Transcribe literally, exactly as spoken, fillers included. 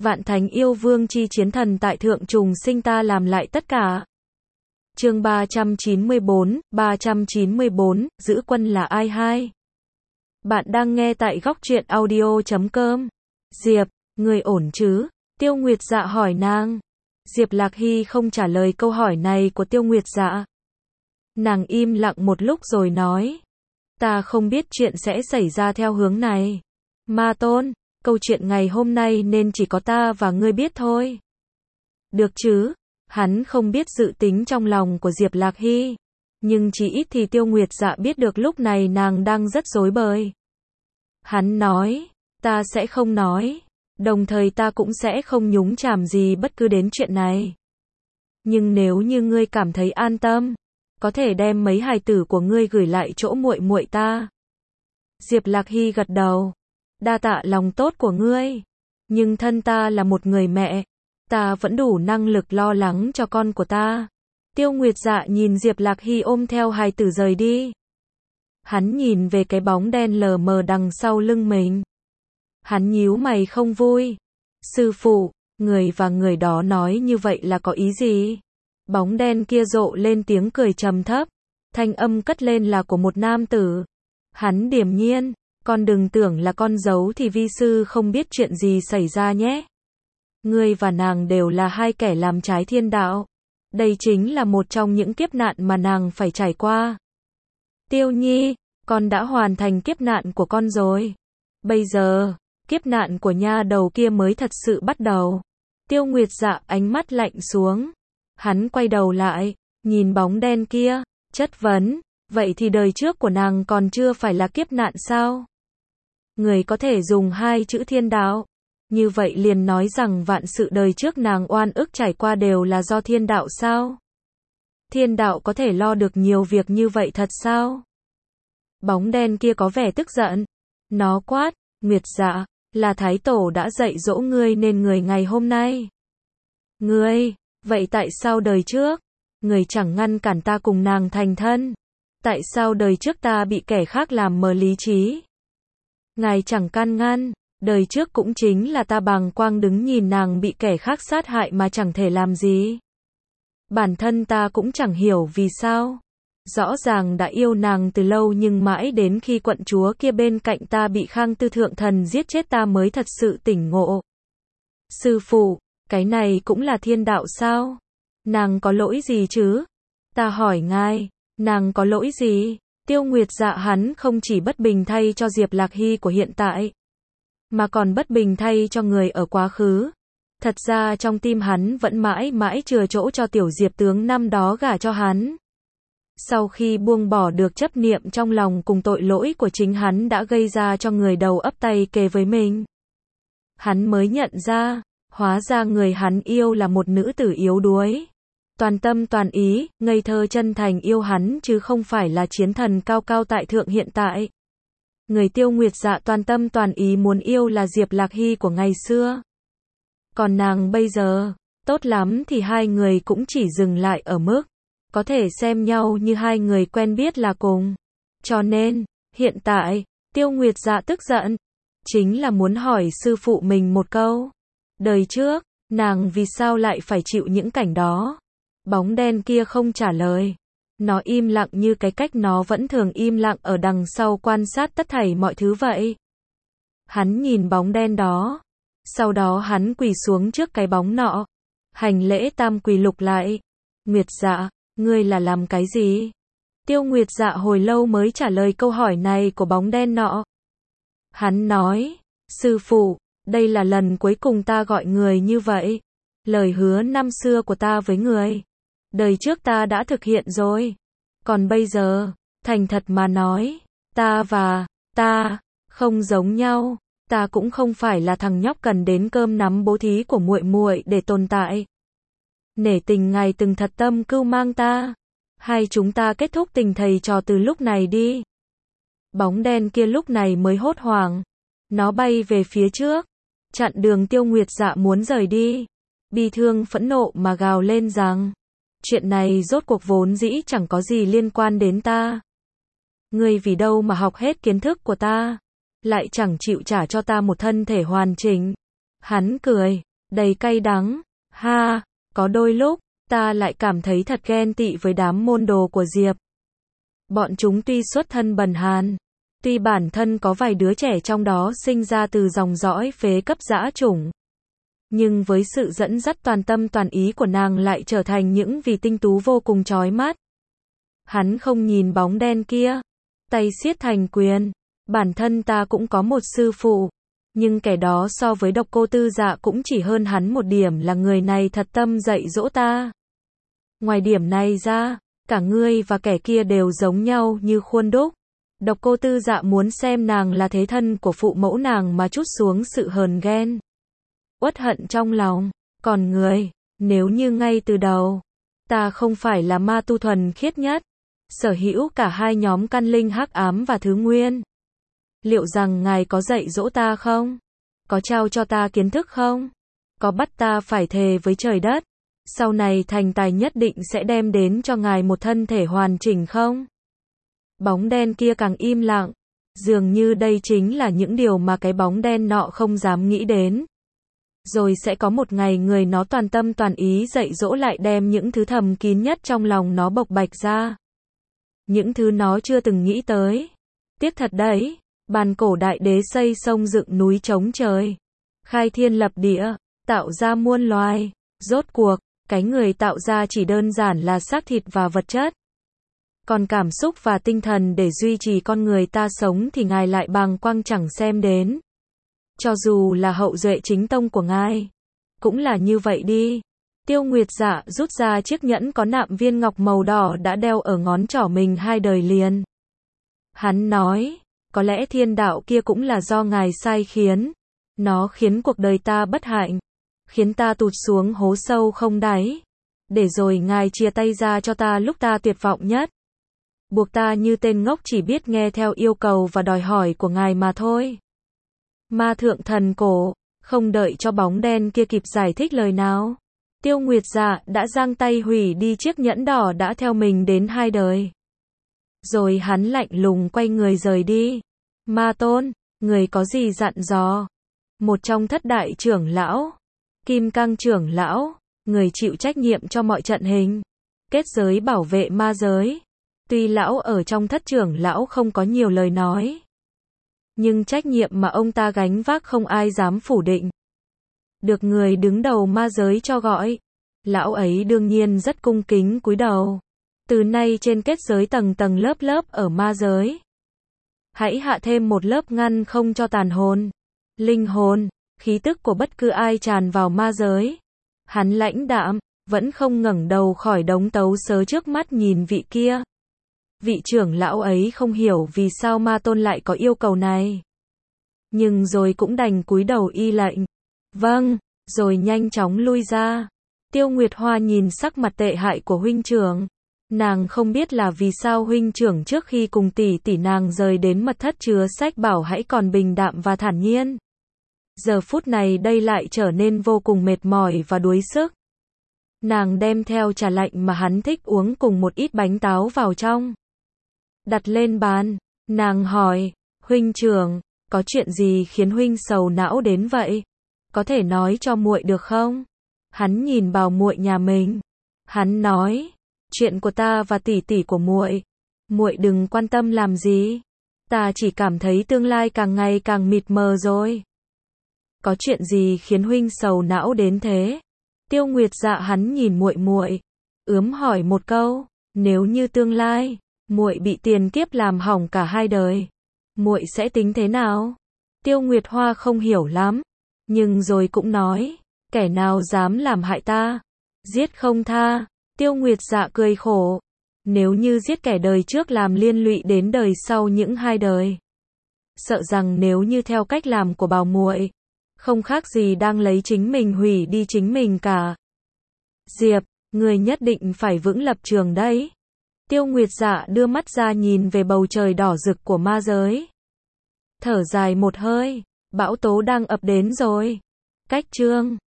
Vạn thánh yêu vương chi chiến thần tại thượng trùng sinh ta làm lại tất cả. Chương ba trăm chín mươi bốn, ba trăm chín mươi bốn, giữ quân là ai hai? Bạn đang nghe tại góc truyện audio chấm com. Diệp, người ổn chứ? Tiêu Nguyệt Dạ hỏi nàng. Diệp Lạc Hy không trả lời câu hỏi này của Tiêu Nguyệt Dạ. Nàng im lặng một lúc rồi nói. Ta không biết chuyện sẽ xảy ra theo hướng này. Ma Tôn, câu chuyện ngày hôm nay nên chỉ có ta và ngươi biết thôi. Được chứ? Hắn không biết dự tính trong lòng của Diệp Lạc Hy. Nhưng chỉ ít thì Tiêu Nguyệt Dạ biết được lúc này nàng đang rất rối bời. Hắn nói, ta sẽ không nói. Đồng thời ta cũng sẽ không nhúng chàm gì bất cứ đến chuyện này. Nhưng nếu như ngươi cảm thấy an tâm, có thể đem mấy hài tử của ngươi gửi lại chỗ muội muội ta. Diệp Lạc Hy gật đầu. Đa tạ lòng tốt của ngươi. Nhưng thân ta là một người mẹ. Ta vẫn đủ năng lực lo lắng cho con của ta. Tiêu Nguyệt Dạ nhìn Diệp Lạc Hy ôm theo hài tử rời đi. Hắn nhìn về cái bóng đen lờ mờ đằng sau lưng mình. Hắn nhíu mày không vui. Sư phụ, người và người đó nói như vậy là có ý gì? Bóng đen kia rộ lên tiếng cười trầm thấp. Thanh âm cất lên là của một nam tử. Hắn điềm nhiên, con đừng tưởng là con giấu thì vi sư không biết chuyện gì xảy ra nhé. Ngươi và nàng đều là hai kẻ làm trái thiên đạo. Đây chính là một trong những kiếp nạn mà nàng phải trải qua. Tiêu Nhi, con đã hoàn thành kiếp nạn của con rồi. Bây giờ, kiếp nạn của nha đầu kia mới thật sự bắt đầu. Tiêu Nguyệt Dạ ánh mắt lạnh xuống. Hắn quay đầu lại, nhìn bóng đen kia, chất vấn, vậy thì đời trước của nàng còn chưa phải là kiếp nạn sao? Người có thể dùng hai chữ thiên đạo. Như vậy liền nói rằng vạn sự đời trước nàng oan ức trải qua đều là do thiên đạo sao? Thiên đạo có thể lo được nhiều việc như vậy thật sao? Bóng đen kia có vẻ tức giận. Nó quát, Nguyệt Dạ, là Thái Tổ đã dạy dỗ ngươi nên người ngày hôm nay. Ngươi, vậy tại sao đời trước, người chẳng ngăn cản ta cùng nàng thành thân? Tại sao đời trước ta bị kẻ khác làm mờ lý trí? Ngài chẳng can ngăn, đời trước cũng chính là ta bàng quang đứng nhìn nàng bị kẻ khác sát hại mà chẳng thể làm gì. Bản thân ta cũng chẳng hiểu vì sao. Rõ ràng đã yêu nàng từ lâu nhưng mãi đến khi quận chúa kia bên cạnh ta bị Khang Tư Thượng Thần giết chết ta mới thật sự tỉnh ngộ. Sư phụ, cái này cũng là thiên đạo sao? Nàng có lỗi gì chứ? Ta hỏi ngài, nàng có lỗi gì? Tiêu Nguyệt Dạ hắn không chỉ bất bình thay cho Diệp Lạc Hy của hiện tại, mà còn bất bình thay cho người ở quá khứ. Thật ra trong tim hắn vẫn mãi mãi chừa chỗ cho tiểu Diệp tướng năm đó gả cho hắn. Sau khi buông bỏ được chấp niệm trong lòng cùng tội lỗi của chính hắn đã gây ra cho người đầu ấp tay kề với mình, hắn mới nhận ra, hóa ra người hắn yêu là một nữ tử yếu đuối. Toàn tâm toàn ý, ngây thơ chân thành yêu hắn chứ không phải là chiến thần cao cao tại thượng hiện tại. Người Tiêu Nguyệt Dạ toàn tâm toàn ý muốn yêu là Diệp Lạc Hy của ngày xưa. Còn nàng bây giờ, tốt lắm thì hai người cũng chỉ dừng lại ở mức có thể xem nhau như hai người quen biết là cùng. Cho nên, hiện tại, Tiêu Nguyệt Dạ tức giận, chính là muốn hỏi sư phụ mình một câu. Đời trước, nàng vì sao lại phải chịu những cảnh đó? Bóng đen kia không trả lời. Nó im lặng như cái cách nó vẫn thường im lặng ở đằng sau quan sát tất thảy mọi thứ vậy. Hắn nhìn bóng đen đó. Sau đó hắn quỳ xuống trước cái bóng nọ. Hành lễ tam quỳ lục lại. Nguyệt Dạ, ngươi là làm cái gì? Tiêu Nguyệt Dạ hồi lâu mới trả lời câu hỏi này của bóng đen nọ. Hắn nói, sư phụ, đây là lần cuối cùng ta gọi người như vậy. Lời hứa năm xưa của ta với người, đời trước ta đã thực hiện rồi. Còn bây giờ, thành thật mà nói, ta và ta không giống nhau. Ta cũng không phải là thằng nhóc cần đến cơm nắm bố thí của muội muội để tồn tại. Nể tình ngài từng thật tâm cưu mang ta. Hai chúng ta kết thúc tình thầy trò từ lúc này đi. Bóng đen kia lúc này mới hốt hoảng. Nó bay về phía trước, chặn đường Tiêu Nguyệt Dạ muốn rời đi. Bi thương phẫn nộ mà gào lên rằng, chuyện này rốt cuộc vốn dĩ chẳng có gì liên quan đến ta. Ngươi vì đâu mà học hết kiến thức của ta, lại chẳng chịu trả cho ta một thân thể hoàn chỉnh. Hắn cười, đầy cay đắng. Ha, có đôi lúc, ta lại cảm thấy thật ghen tị với đám môn đồ của Diệp. Bọn chúng tuy xuất thân bần hàn, tuy bản thân có vài đứa trẻ trong đó sinh ra từ dòng dõi phế cấp dã chủng, nhưng với sự dẫn dắt toàn tâm toàn ý của nàng lại trở thành những vì tinh tú vô cùng chói mắt. Hắn không nhìn bóng đen kia, tay siết thành quyền. Bản thân ta cũng có một sư phụ, nhưng kẻ đó so với Độc Cô Tư Dạ cũng chỉ hơn hắn một điểm là người này thật tâm dạy dỗ ta. Ngoài điểm này ra, cả ngươi và kẻ kia đều giống nhau như khuôn đúc. Độc Cô Tư Dạ muốn xem nàng là thế thân của phụ mẫu nàng mà trút xuống sự hờn ghen, uất hận trong lòng. Còn người, nếu như ngay từ đầu, ta không phải là ma tu thuần khiết nhất, sở hữu cả hai nhóm căn linh hắc ám và thứ nguyên, liệu rằng ngài có dạy dỗ ta không? Có trao cho ta kiến thức không? Có bắt ta phải thề với trời đất, sau này thành tài nhất định sẽ đem đến cho ngài một thân thể hoàn chỉnh không? Bóng đen kia càng im lặng, dường như đây chính là những điều mà cái bóng đen nọ không dám nghĩ đến. Rồi sẽ có một ngày người nó toàn tâm toàn ý dạy dỗ lại đem những thứ thầm kín nhất trong lòng nó bộc bạch ra. Những thứ nó chưa từng nghĩ tới. Tiếc thật đấy, bàn cổ đại đế xây sông dựng núi chống trời, khai thiên lập địa, tạo ra muôn loài. Rốt cuộc, cái người tạo ra chỉ đơn giản là xác thịt và vật chất. Còn cảm xúc và tinh thần để duy trì con người ta sống thì ngài lại bàng quang chẳng xem đến. Cho dù là hậu duệ chính tông của ngài, cũng là như vậy đi. Tiêu Nguyệt Dạ rút ra chiếc nhẫn có nạm viên ngọc màu đỏ đã đeo ở ngón trỏ mình hai đời liền. Hắn nói, có lẽ thiên đạo kia cũng là do ngài sai khiến. Nó khiến cuộc đời ta bất hạnh, khiến ta tụt xuống hố sâu không đáy, để rồi ngài chia tay ra cho ta lúc ta tuyệt vọng nhất. Buộc ta như tên ngốc chỉ biết nghe theo yêu cầu và đòi hỏi của ngài mà thôi. Ma thượng thần cổ, không đợi cho bóng đen kia kịp giải thích lời nào, Tiêu Nguyệt Dạ đã giang tay hủy đi chiếc nhẫn đỏ đã theo mình đến hai đời. Rồi hắn lạnh lùng quay người rời đi. Ma tôn, người có gì dặn dò? Một trong thất đại trưởng lão, Kim Cang trưởng lão, người chịu trách nhiệm cho mọi trận hình, kết giới bảo vệ ma giới. Tuy lão ở trong thất trưởng lão không có nhiều lời nói, nhưng trách nhiệm mà ông ta gánh vác không ai dám phủ định. Được người đứng đầu ma giới cho gọi, lão ấy đương nhiên rất cung kính cúi đầu. Từ nay trên kết giới tầng tầng lớp lớp ở ma giới, hãy hạ thêm một lớp ngăn không cho tàn hồn, linh hồn, khí tức của bất cứ ai tràn vào ma giới. Hắn lãnh đạm, vẫn không ngẩng đầu khỏi đống tấu sớ trước mắt nhìn vị kia. Vị trưởng lão ấy không hiểu vì sao ma tôn lại có yêu cầu này, nhưng rồi cũng đành cúi đầu y lệnh. Vâng, rồi nhanh chóng lui ra. Tiêu Nguyệt Hoa nhìn sắc mặt tệ hại của huynh trưởng. Nàng không biết là vì sao huynh trưởng trước khi cùng tỷ tỷ nàng rời đến mật thất chứa sách bảo hãy còn bình đạm và thản nhiên. Giờ phút này đây lại trở nên vô cùng mệt mỏi và đuối sức. Nàng đem theo trà lạnh mà hắn thích uống cùng một ít bánh táo vào trong, đặt lên bàn. Nàng hỏi, huynh trưởng, có chuyện gì khiến huynh sầu não đến vậy? Có thể nói cho muội được không? Hắn nhìn vào muội nhà mình. Hắn nói, chuyện của ta và tỷ tỷ của muội, muội đừng quan tâm làm gì. Ta chỉ cảm thấy tương lai càng ngày càng mịt mờ rồi. Có chuyện gì khiến huynh sầu não đến thế? Tiêu Nguyệt Dạ hắn nhìn muội muội, ướm hỏi một câu, nếu như tương lai muội bị tiền kiếp làm hỏng cả hai đời, muội sẽ tính thế nào? Tiêu Nguyệt Hoa không hiểu lắm, nhưng rồi cũng nói, kẻ nào dám làm hại ta, giết không tha. Tiêu Nguyệt Dạ cười khổ, nếu như giết kẻ đời trước làm liên lụy đến đời sau những hai đời, sợ rằng nếu như theo cách làm của bảo muội, không khác gì đang lấy chính mình hủy đi chính mình cả. Diệp, người nhất định phải vững lập trường đấy. Tiêu Nguyệt Dạ đưa mắt ra nhìn về bầu trời đỏ rực của ma giới, thở dài một hơi, bão tố đang ập đến rồi. Cách chương